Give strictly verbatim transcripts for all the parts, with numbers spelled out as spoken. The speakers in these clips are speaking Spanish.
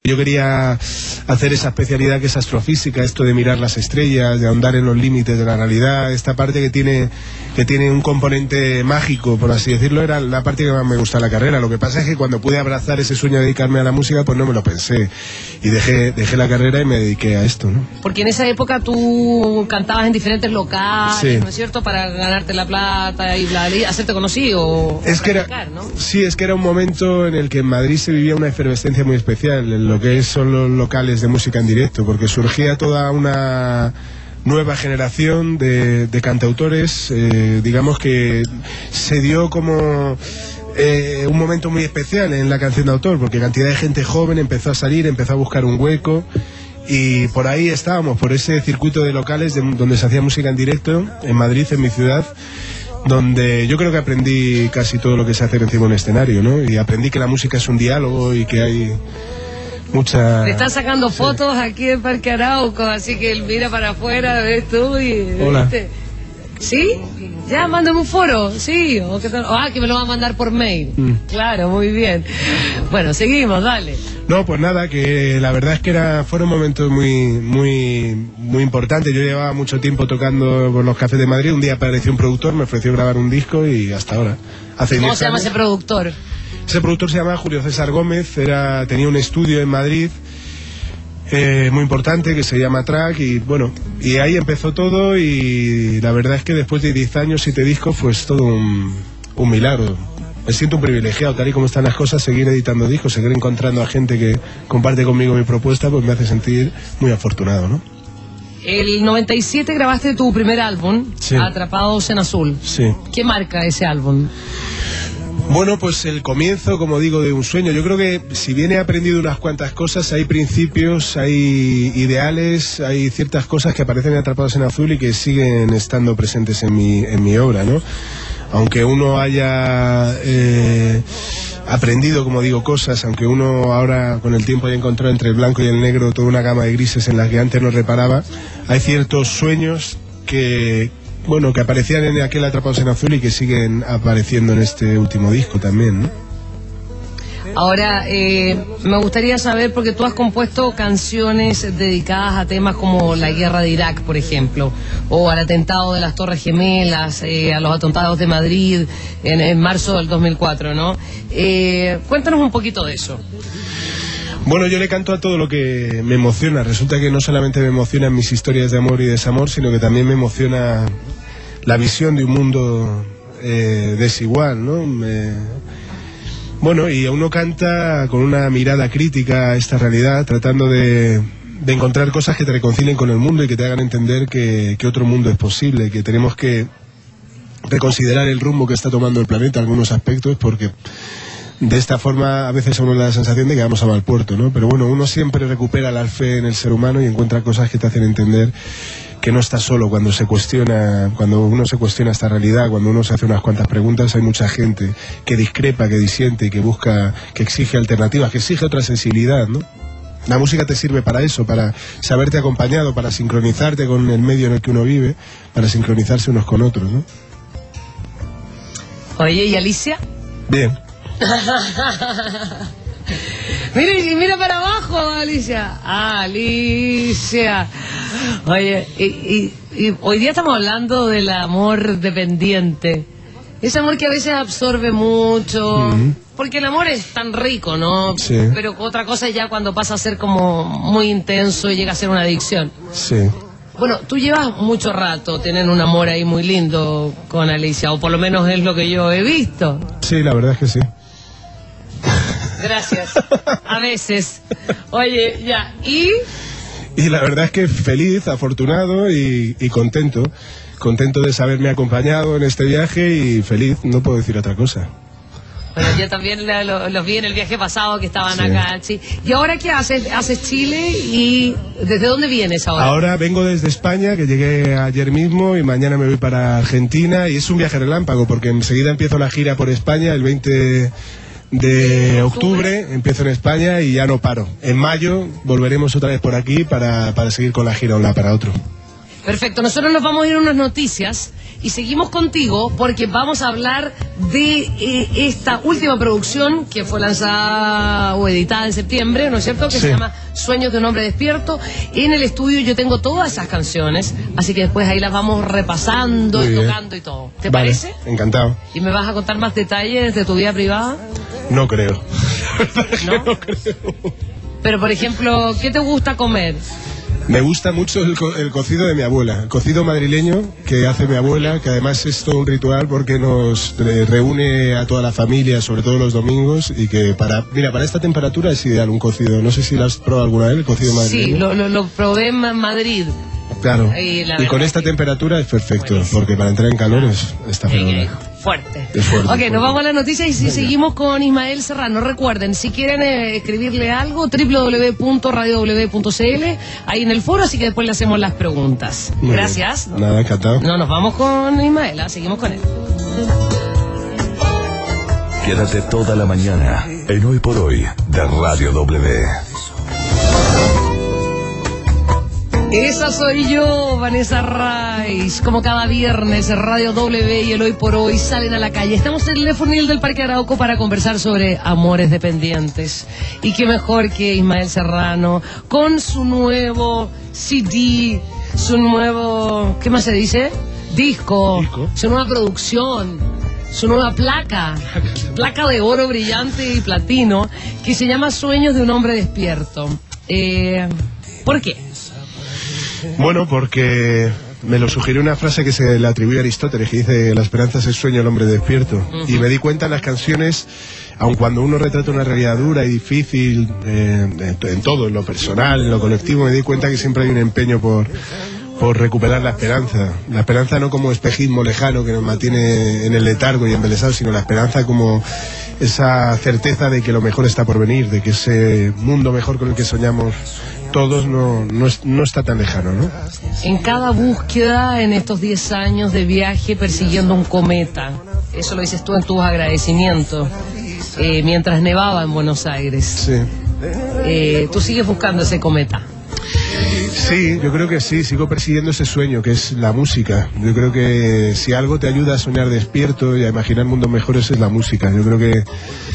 Yo quería hacer esa especialidad que es astrofísica, esto de mirar las estrellas, de ahondar en los límites de la realidad, esta parte que tiene que tiene un componente mágico, por así decirlo, era la parte que más me gusta de la carrera. Lo que pasa es que cuando pude abrazar ese sueño de dedicarme a la música, pues no me lo pensé. Y dejé, dejé la carrera y me dediqué a esto, ¿no? Porque en esa época tú cantabas en diferentes locales, sí, ¿no es cierto? Para ganarte la plata y bla, bla, hacerte conocido. Es que era, ¿no? Sí, es que era un momento en el que en Madrid se vivía una efervescencia muy especial, en lo que son los locales de música en directo, porque surgía toda una nueva generación de, de cantautores, eh, digamos que se dio como eh, un momento muy especial en la canción de autor, porque cantidad de gente joven empezó a salir, empezó a buscar un hueco, y por ahí estábamos, por ese circuito de locales de, donde se hacía música en directo, en Madrid, en mi ciudad, donde yo creo que aprendí casi todo lo que se hace encima de un escenario, ¿no? Y aprendí que la música es un diálogo y que hay mucha... Le están sacando fotos, sí, aquí en Parque Arauco, así que él mira para afuera, ves tú y... Hola. ¿viste? ¿Sí? Ya, mándame un foro, sí. O que tal... Ah, que me lo va a mandar por mail. Mm. Claro, muy bien. Bueno, seguimos, dale. No, pues nada, que la verdad es que era, fueron momentos muy, muy, muy importantes. Yo llevaba mucho tiempo tocando por los cafés de Madrid. Un día apareció un productor, me ofreció grabar un disco y hasta ahora. Hace ¿Cómo se llama ese productor? Ese productor se llama Julio César Gómez, era, tenía un estudio en Madrid eh, muy importante que se llama Track, y bueno, y ahí empezó todo, y la verdad es que después de diez años, siete discos, pues todo un, un milagro. Me siento un privilegiado, tal y como están las cosas, seguir editando discos, seguir encontrando a gente que comparte conmigo mi propuesta, pues me hace sentir muy afortunado, ¿no? El noventa y siete grabaste tu primer álbum, sí, Atrapados en Azul. Sí. ¿Qué marca ese álbum? Bueno, pues el comienzo, como digo, de un sueño. Yo creo que si bien he aprendido unas cuantas cosas, hay principios, hay ideales, hay ciertas cosas que aparecen atrapados en azul y que siguen estando presentes en mi, en mi obra, ¿no? Aunque uno haya eh, aprendido, como digo, cosas, aunque uno ahora con el tiempo haya encontrado entre el blanco y el negro toda una gama de grises en las que antes no reparaba, hay ciertos sueños que... bueno, que aparecían en aquel Atrapados en Azul y que siguen apareciendo en este último disco también, ¿no? Ahora, eh, me gustaría saber, porque tú has compuesto canciones dedicadas a temas como la guerra de Irak, por ejemplo, o al atentado de las Torres Gemelas, eh, a los atentados de Madrid en, en marzo del dos mil cuatro, ¿no? Eh, cuéntanos un poquito de eso. Bueno, yo le canto a todo lo que me emociona. Resulta que no solamente me emocionan mis historias de amor y desamor, sino que también me emociona la visión de un mundo eh, desigual, ¿no? Me... Bueno, y uno canta con una mirada crítica a esta realidad, tratando de, de encontrar cosas que te reconcilien con el mundo y que te hagan entender que, que otro mundo es posible, que tenemos que reconsiderar el rumbo que está tomando el planeta en algunos aspectos, porque... de esta forma a veces a uno le da la sensación de que vamos a mal puerto, ¿no? Pero bueno, uno siempre recupera la fe en el ser humano y encuentra cosas que te hacen entender que no estás solo cuando se cuestiona, cuando uno se cuestiona esta realidad, cuando uno se hace unas cuantas preguntas. Hay mucha gente que discrepa, que disiente y que busca, que exige alternativas, que exige otra sensibilidad, ¿no? La música te sirve para eso, para saberte acompañado, para sincronizarte con el medio en el que uno vive, para sincronizarse unos con otros, ¿no? Oye, ¿y Alicia? Bien. Mira, mira para abajo, Alicia. Alicia. Oye, y, y, y hoy día estamos hablando del amor dependiente. Ese amor que a veces absorbe mucho. Uh-huh. Porque el amor es tan rico, ¿no? Sí. Pero otra cosa es ya cuando pasa a ser como muy intenso y llega a ser una adicción. Sí. Bueno, tú llevas mucho rato teniendo un amor ahí muy lindo con Alicia, o por lo menos es lo que yo he visto. Sí, la verdad es que sí. Gracias. A veces. Oye, ya, ¿y? Y la verdad es que feliz, afortunado y, y contento. Contento de saberme acompañado en este viaje y feliz, no puedo decir otra cosa. Bueno, yo también los lo, lo vi en el viaje pasado que estaban sí. acá. Sí. ¿Y ahora qué haces? ¿Haces Chile? ¿Y desde dónde vienes ahora? Ahora vengo desde España, que llegué ayer mismo, y mañana me voy para Argentina. Y es un viaje relámpago, porque enseguida empiezo la gira por España, el veinte de octubre, empiezo en España y ya no paro. En mayo volveremos otra vez por aquí para, para seguir con la gira de un lado para otro. Perfecto, nosotros nos vamos a ir a unas noticias y seguimos contigo porque vamos a hablar de eh, esta última producción que fue lanzada o editada en septiembre, ¿no es cierto? Que sí. Se llama Sueños de un hombre despierto. En el estudio yo tengo todas esas canciones, así que después ahí las vamos repasando Muy y bien. tocando y todo. ¿Te vale, parece? Encantado. ¿Y me vas a contar más detalles de tu vida privada? No creo. ¿No? No creo. Pero, por ejemplo, ¿qué te gusta comer? Me gusta mucho el, co el cocido de mi abuela, el cocido madrileño que hace mi abuela, que además es todo un ritual porque nos re reúne a toda la familia, sobre todo los domingos, y que para, mira, para esta temperatura es ideal un cocido. No sé si lo has probado alguna vez, el cocido madrileño. Sí, lo, lo, lo probé en Madrid. Claro, y, y con esta temperatura es perfecto, buenísimo. Porque para entrar en calor es, está fenomenal. Fuerte. Es fuerte. Ok, fuerte. Nos vamos a la noticia y si seguimos con Ismael Serrano. Recuerden, si quieren eh, escribirle algo, doble u doble u doble u punto radio doble u doble u punto c l, ahí en el foro, así que después le hacemos las preguntas. Muy Gracias. Bien. Nada, encantado. No, nos vamos con Ismael, ¿eh? Seguimos con él. Quédate toda la mañana en Hoy por Hoy de Radio W. Esa soy yo, Vanessa Rice. Como cada viernes, Radio W y el Hoy por Hoy salen a la calle. Estamos en el Lefonil del Parque Arauco para conversar sobre amores dependientes. Y qué mejor que Ismael Serrano con su nuevo C D, su nuevo, ¿qué más se dice? Disco, ¿Disco? Su nueva producción, su nueva placa, placa de oro brillante y platino, que se llama Sueños de un hombre despierto. Eh, ¿Por qué? Bueno, porque me lo sugirió una frase que se le atribuye a Aristóteles, que dice: la esperanza es el sueño del hombre despierto. Uh-huh. Y me di cuenta en las canciones, aun cuando uno retrata una realidad dura y difícil, eh, en, en todo, en lo personal, en lo colectivo, me di cuenta que siempre hay un empeño por, por recuperar la esperanza. La esperanza no como espejismo lejano que nos mantiene en el letargo y embelesado, sino la esperanza como esa certeza de que lo mejor está por venir, de que ese mundo mejor con el que soñamos todos no, no, es, no está tan lejano, ¿no? En cada búsqueda, en estos diez años de viaje persiguiendo un cometa, eso lo dices tú en tus agradecimientos, eh, mientras nevaba en Buenos Aires. Sí. Eh, ¿Tú sigues buscando ese cometa? Sí, yo creo que sí, sigo persiguiendo ese sueño que es la música. Yo creo que si algo te ayuda a soñar despierto y a imaginar mundos mejores es la música. Yo creo que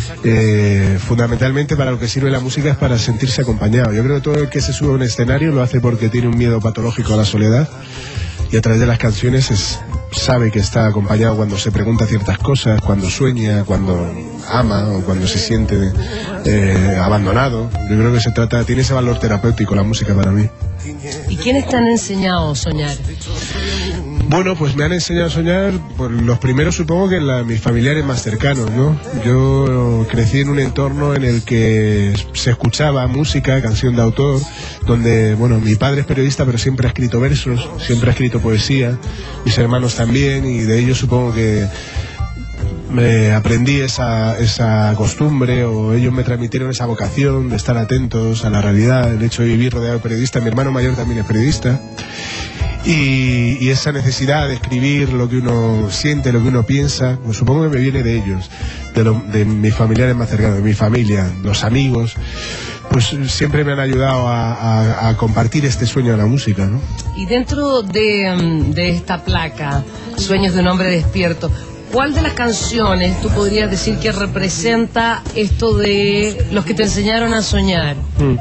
eh, fundamentalmente para lo que sirve la música es para sentirse acompañado. Yo creo que todo el que se sube a un escenario lo hace porque tiene un miedo patológico a la soledad, y a través de las canciones es, sabe que está acompañado cuando se pregunta ciertas cosas, cuando sueña, cuando ama o cuando se siente eh, abandonado. Yo creo que se trata, tiene ese valor terapéutico la música para mí. ¿Y quiénes te han enseñado a soñar? Bueno, pues me han enseñado a soñar, pues los primeros supongo que la, mis familiares más cercanos, ¿no? Yo crecí en un entorno en el que se escuchaba música, canción de autor, donde, bueno, mi padre es periodista pero siempre ha escrito versos, siempre ha escrito poesía, mis hermanos también, y de ellos supongo que me aprendí esa, esa costumbre, o ellos me transmitieron esa vocación de estar atentos a la realidad, el hecho de vivir rodeado de periodistas. Mi hermano mayor también es periodista. Y, y esa necesidad de escribir lo que uno siente, lo que uno piensa, pues supongo que me viene de ellos, de, lo, de mis familiares más cercanos, de mi familia, los amigos, pues siempre me han ayudado a, a, a compartir este sueño de la música, ¿no? Y dentro de, de esta placa, Sueños de un hombre despierto, ¿cuál de las canciones tú podrías decir que representa esto de los que te enseñaron a soñar? Hmm.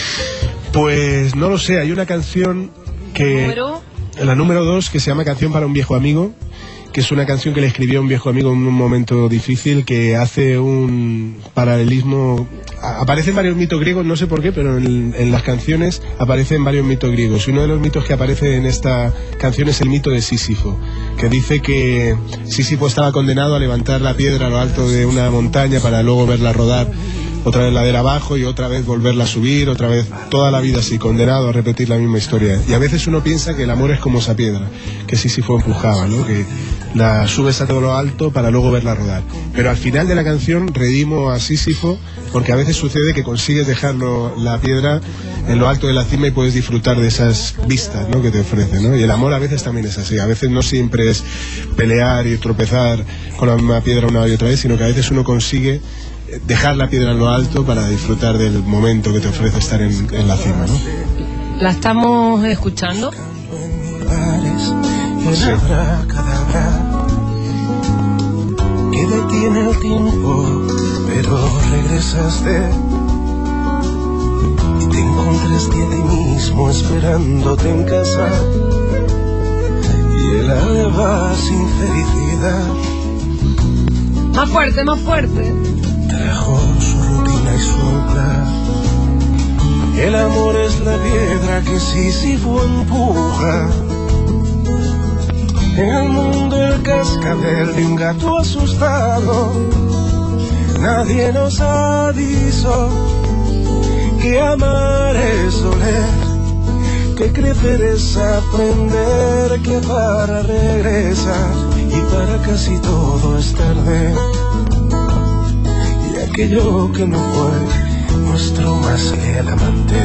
Pues no lo sé, hay una canción que... ¿Número? La número dos, que se llama Canción para un viejo amigo, que es una canción que le escribió a un viejo amigo en un momento difícil, que hace un paralelismo. Aparecen varios mitos griegos, no sé por qué, pero en, en las canciones aparecen varios mitos griegos. Y uno de los mitos que aparece en esta canción es el mito de Sísifo, que dice que Sísifo estaba condenado a levantar la piedra a lo alto de una montaña para luego verla rodar otra vez ladera abajo y otra vez volverla a subir, otra vez toda la vida así, condenado a repetir la misma historia. Y a veces uno piensa que el amor es como esa piedra, que Sísifo empujaba, ¿no? Que la subes a todo lo alto para luego verla rodar. Pero al final de la canción redimo a Sísifo, porque a veces sucede que consigues dejarlo, la piedra en lo alto de la cima, y puedes disfrutar de esas vistas, ¿no?, que te ofrece, ¿no? Y el amor a veces también es así, a veces no siempre es pelear y tropezar con la misma piedra una y otra vez, sino que a veces uno consigue dejar la piedra en lo alto para disfrutar del momento que te ofrece estar en, en la cima, ¿no? ¿La estamos escuchando? lugares, el Sí. abracadabra que detiene el tiempo, pero regresaste y te encontraste a ti mismo esperándote en casa, y el alba sin felicidad Más fuerte, más fuerte. trajo su rutina y su ancla. El amor es la piedra que Sísifo empuja. En el mundo el cascabel de un gato asustado. Nadie nos avisó que amar es doler, que crecer es aprender, que para regresar y para casi todo es tarde. Y aquello que no fue nuestro más leal amante.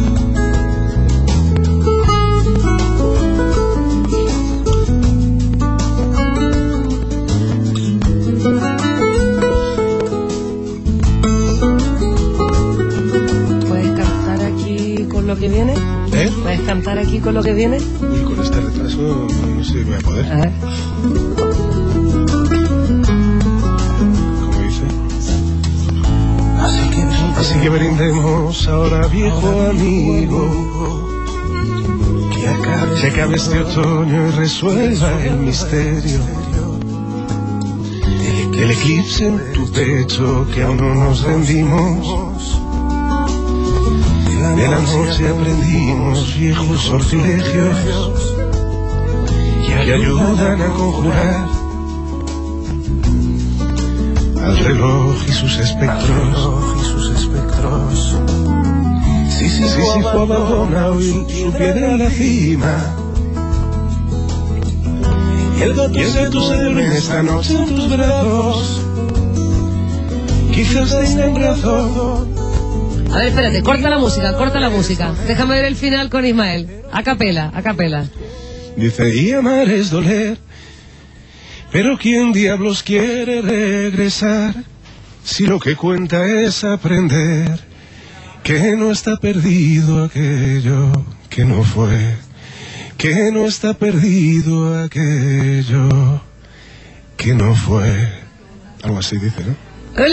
¿Puedes cantar aquí con lo que viene? ¿Eh? ¿Puedes cantar aquí con lo que viene? Uy, con este retraso no sé si voy a poder. A ver. Como dice. Así que, Así que brindemos ahora, viejo amigo, que acabe, que acabe este otoño y resuelva el misterio. El eclipse en tu pecho, que aún no nos rendimos. De la noche aprendimos viejos sortilegios que ayudan a conjurar al reloj y sus espectros. y sus espectros. Sí, sí, sí, sí, fue abandonado y su piedra en la cima. Y el gato se duerme esta noche en tus brazos. Quizás tenga un brazo. A ver, espérate, corta la música, corta la música. Déjame ver el final con Ismael. A capela, a capela. Dice, y amar es doler, pero ¿quién diablos quiere regresar? Si lo que cuenta es aprender que no está perdido aquello que no fue, que no está perdido aquello que no fue. Algo así dice, ¿no? El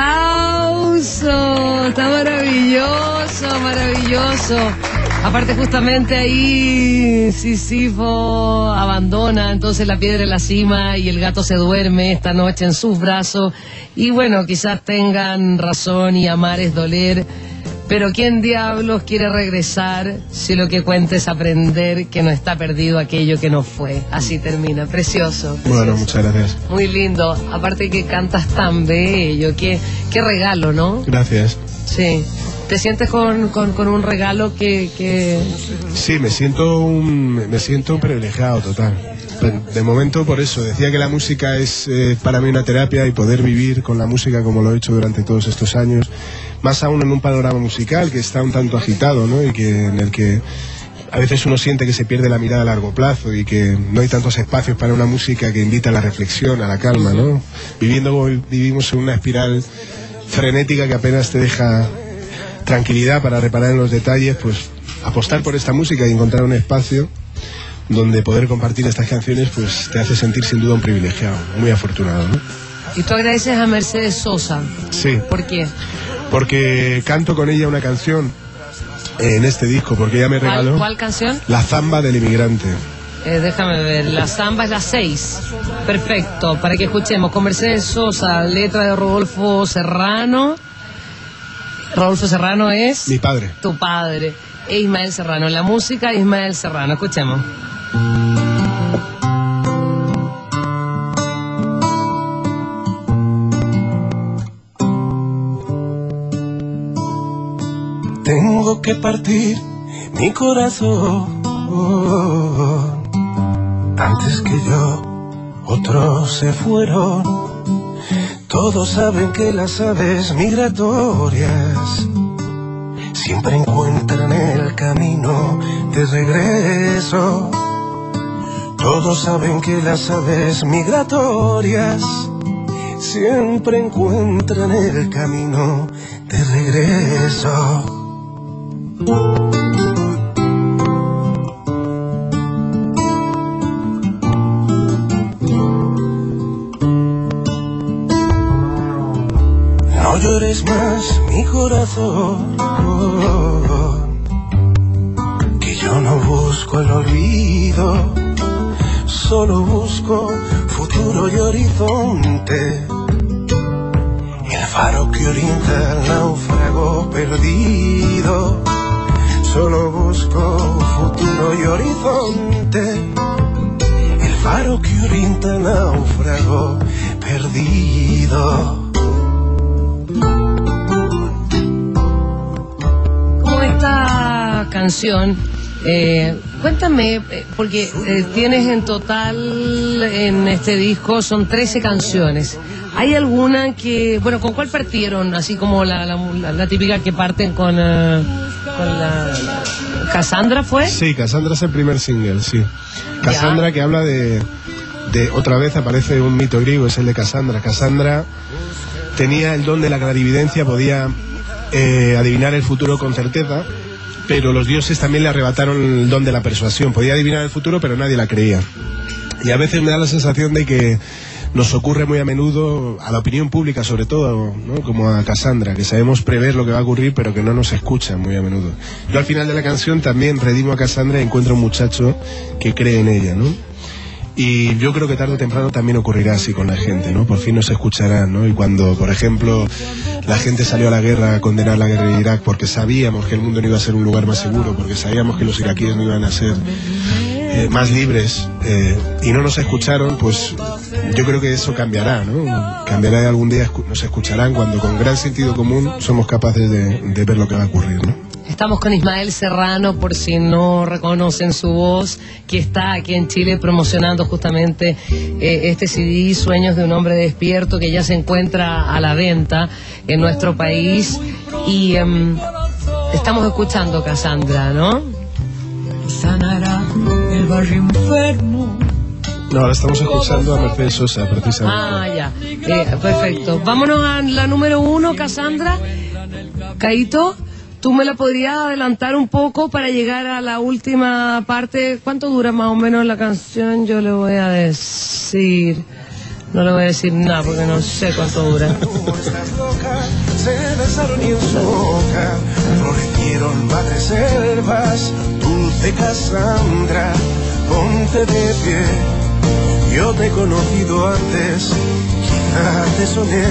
aplauso, está maravilloso, maravilloso. Aparte justamente ahí Sísifo abandona entonces la piedra en la cima y el gato se duerme esta noche en sus brazos. Y bueno, quizás tengan razón y amar es doler, pero ¿quién diablos quiere regresar si lo que cuenta es aprender que no está perdido aquello que no fue? Así termina, precioso. precioso. Bueno, muchas gracias. Muy lindo, aparte que cantas tan bello, qué, qué regalo, ¿no? Gracias. Sí. ¿Te sientes con, con, con un regalo que, que... Sí, me siento un, me siento privilegiado total. De momento por eso, decía que la música es eh, para mí una terapia, y poder vivir con la música como lo he hecho durante todos estos años, más aún en un panorama musical que está un tanto agitado, ¿no? Y que en el que a veces uno siente que se pierde la mirada a largo plazo y que no hay tantos espacios para una música que invita a la reflexión, a la calma, ¿no? Viviendo como vivimos en una espiral frenética que apenas te deja tranquilidad para reparar en los detalles, pues apostar por esta música y encontrar un espacio donde poder compartir estas canciones, pues te hace sentir sin duda un privilegiado, muy afortunado, ¿no? Y tú agradeces a Mercedes Sosa. Sí. ¿Por qué? Porque canto con ella una canción en este disco, porque ella me regaló... ¿Cuál, cuál canción? La Zamba del Inmigrante. Eh, déjame ver, la zamba es la seis. Perfecto, para que escuchemos con Mercedes Sosa, letra de Rodolfo Serrano. Rodolfo Serrano es... Mi padre. Tu padre. E Ismael Serrano. La música, Ismael Serrano. Escuchemos. Tengo que partir mi corazón antes que yo, otros se fueron. Todos saben que las aves migratorias siempre encuentran el camino de regreso. Todos saben que las aves migratorias siempre encuentran el camino de regreso. corazón, que yo no busco el olvido, solo busco futuro y horizonte. El faro que orienta el náufrago perdido, solo busco futuro y horizonte. El faro que orienta el náufrago perdido. Como esta canción, eh, cuéntame, porque eh, tienes en total en este disco son trece canciones. ¿Hay alguna que, bueno, con cuál partieron? Así como la, la, la, la típica que parten con, uh, con la, la... ¿Cassandra fue? Sí, Cassandra es el primer single, sí. Cassandra, que habla de, de, otra vez aparece un mito griego, es el de Cassandra. Cassandra tenía el don de la clarividencia, podía eh, adivinar el futuro con certeza, pero los dioses también le arrebataron el don de la persuasión. Podía adivinar el futuro, pero nadie la creía. Y a veces me da la sensación de que nos ocurre muy a menudo, a la opinión pública sobre todo, ¿no? Como a Cassandra, que sabemos prever lo que va a ocurrir, pero que no nos escuchan muy a menudo. Yo al final de la canción también redimo a Cassandra y encuentro un muchacho que cree en ella, ¿no? Y yo creo que tarde o temprano también ocurrirá así con la gente, ¿no? Por fin nos escucharán, ¿no? Y cuando, por ejemplo, la gente salió a la guerra a condenar la guerra de Irak porque sabíamos que el mundo no iba a ser un lugar más seguro, porque sabíamos que los iraquíes no iban a ser eh, más libres, eh, y no nos escucharon, pues yo creo que eso cambiará, ¿no? Cambiará y algún día nos escucharán cuando con gran sentido común somos capaces de, de ver lo que va a ocurrir, ¿no? Estamos con Ismael Serrano, por si no reconocen su voz, que está aquí en Chile promocionando justamente eh, este C D, Sueños de un hombre despierto, que ya se encuentra a la venta en nuestro país. Y um, estamos escuchando Cassandra, ¿no? Sanará el barrio enfermo. No, ahora estamos escuchando a Mercedes Sosa, precisamente. Ah, ya. Eh, perfecto. Vámonos a la número uno, Cassandra. Caíto, ¿tú me la podrías adelantar un poco para llegar a la última parte? ¿Cuánto dura más o menos la canción? Yo le voy a decir... No le voy a decir nada porque no sé cuánto dura. Se besaron y en su boca florecieron madres selvas. Dulce Cassandra, ponte de pie. Yo te he conocido antes, quizá te soñé.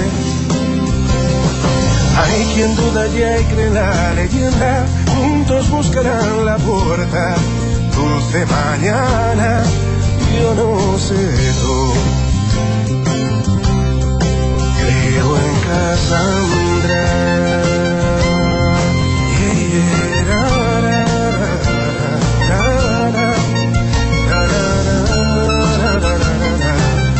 Hay quien duda y hay cree la leyenda, juntos buscarán la puerta. Dulce mañana, yo no sé tú. Creo en Cassandra. Yeah, yeah, ra, ra, ra, ra, ra, ra, ra, ra.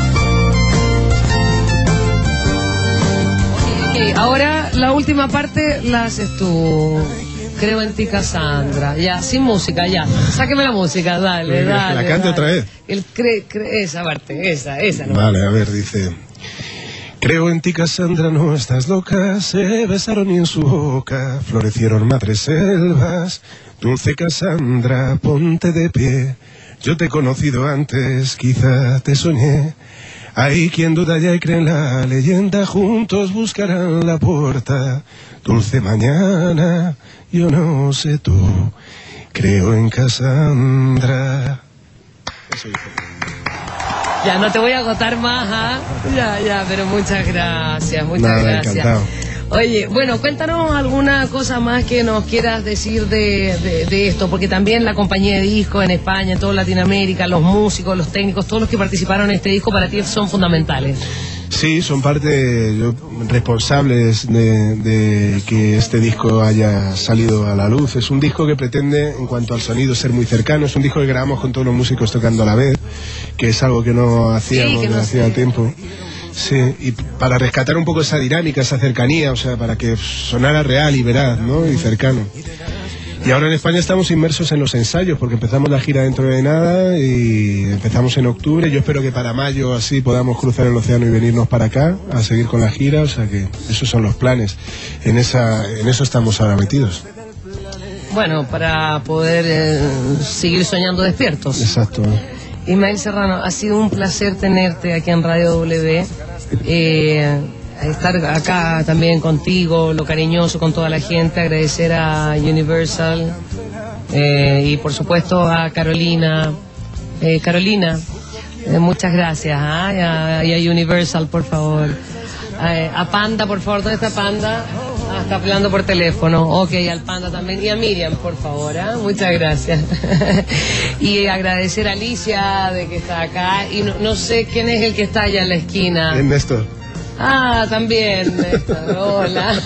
Okay, ahora la última parte la haces tú. Creo en ti, Cassandra. Ya, sin música, ya. Sáqueme la música, dale, ¿Que dale. la cante dale. otra vez? El cre, cre, esa parte, esa, esa. No. Vale, a ver, dice... Creo en ti, Cassandra, no estás loca. Se besaron y en su boca florecieron madres selvas. Dulce Cassandra, ponte de pie. Yo te he conocido antes, quizá te soñé. Hay quien duda ya y cree en la leyenda, juntos buscarán la puerta. Dulce mañana, yo no sé tú. Creo en Cassandra. Eso dice. Ya, no te voy a agotar más, ¿ah? Ya, ya, pero muchas gracias, muchas Nada, gracias. encantado. Oye, bueno, cuéntanos alguna cosa más que nos quieras decir de, de, de esto, porque también la compañía de discos en España, en toda Latinoamérica, los músicos, los técnicos, todos los que participaron en este disco para ti son fundamentales. Sí, son parte yo, responsables de, de que este disco haya salido a la luz. Es un disco que pretende, en cuanto al sonido, ser muy cercano. Es un disco que grabamos con todos los músicos tocando a la vez, que es algo que no hacíamos sí, que no desde hacía sé. tiempo. Sí, y para rescatar un poco esa dinámica, esa cercanía, o sea, para que sonara real y veraz, ¿no? Y cercano. Y ahora en España estamos inmersos en los ensayos, porque empezamos la gira dentro de nada y empezamos en octubre. Yo espero que para mayo así podamos cruzar el océano y venirnos para acá a seguir con la gira, o sea que esos son los planes. En esa, en eso estamos ahora metidos. Bueno, para poder eh, seguir soñando despiertos. Exacto. Ismael Serrano, ha sido un placer tenerte aquí en Radio W. Eh, estar acá también contigo, lo cariñoso con toda la gente, agradecer a Universal eh, y por supuesto a Carolina. Eh, Carolina, eh, muchas gracias, ¿ah? y, a, y a Universal, por favor. Eh, a Panda, por favor, ¿dónde está Panda? Ah, está hablando por teléfono. Ok, al Panda también. Y a Miriam, por favor, ¿eh? Muchas gracias. Y agradecer a Alicia de que está acá. Y no, no sé quién es el que está allá en la esquina. Néstor. Ah, también, Néstor. Hola.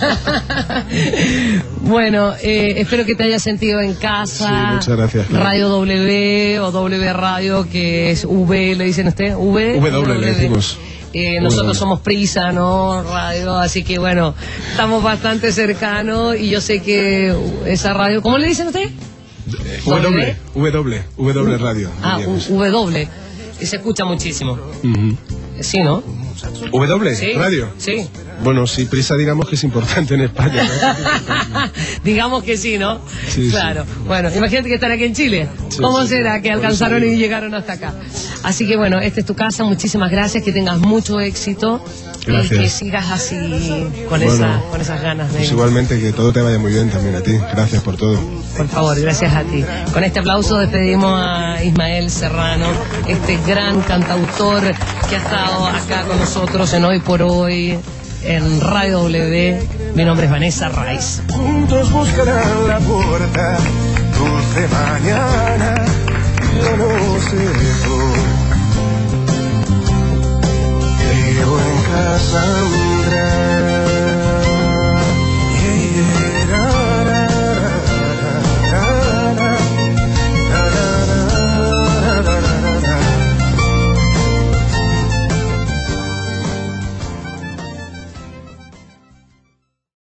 Bueno, eh, espero que te hayas sentido en casa. Sí, muchas gracias. Claro. Radio W o W Radio, que es V, ¿le dicen usted? V. W, le decimos. Eh, nosotros somos Prisa, ¿no? Radio, así que bueno, estamos bastante cercanos y yo sé que esa radio, ¿cómo le dicen a usted? W, W, W Radio. Ah, W, y se escucha muchísimo. Uh-huh. Sí, ¿no? W, ¿Sí? Radio. Sí. Bueno, sí, Prisa digamos que es importante en España, ¿no? Digamos que sí, ¿no? Sí, claro. Sí. Bueno, imagínate que están aquí en Chile. Sí, ¿Cómo sí, será sí. que alcanzaron y llegaron hasta acá? Así que bueno, esta es tu casa, muchísimas gracias, que tengas mucho éxito. Gracias. Y que sigas así con, Bueno, esa, con esas ganas de... Pues igualmente que todo te vaya muy bien también a ti. Gracias por todo. Por favor, gracias a ti. Con este aplauso despedimos a Ismael Serrano, este gran cantautor que ha estado acá con nosotros en Hoy por Hoy, en Radio W. Mi nombre es Vanessa Raiz. Juntos buscarán la puerta, dulce mañana, yo no sé tú. Vivo en Cassandra.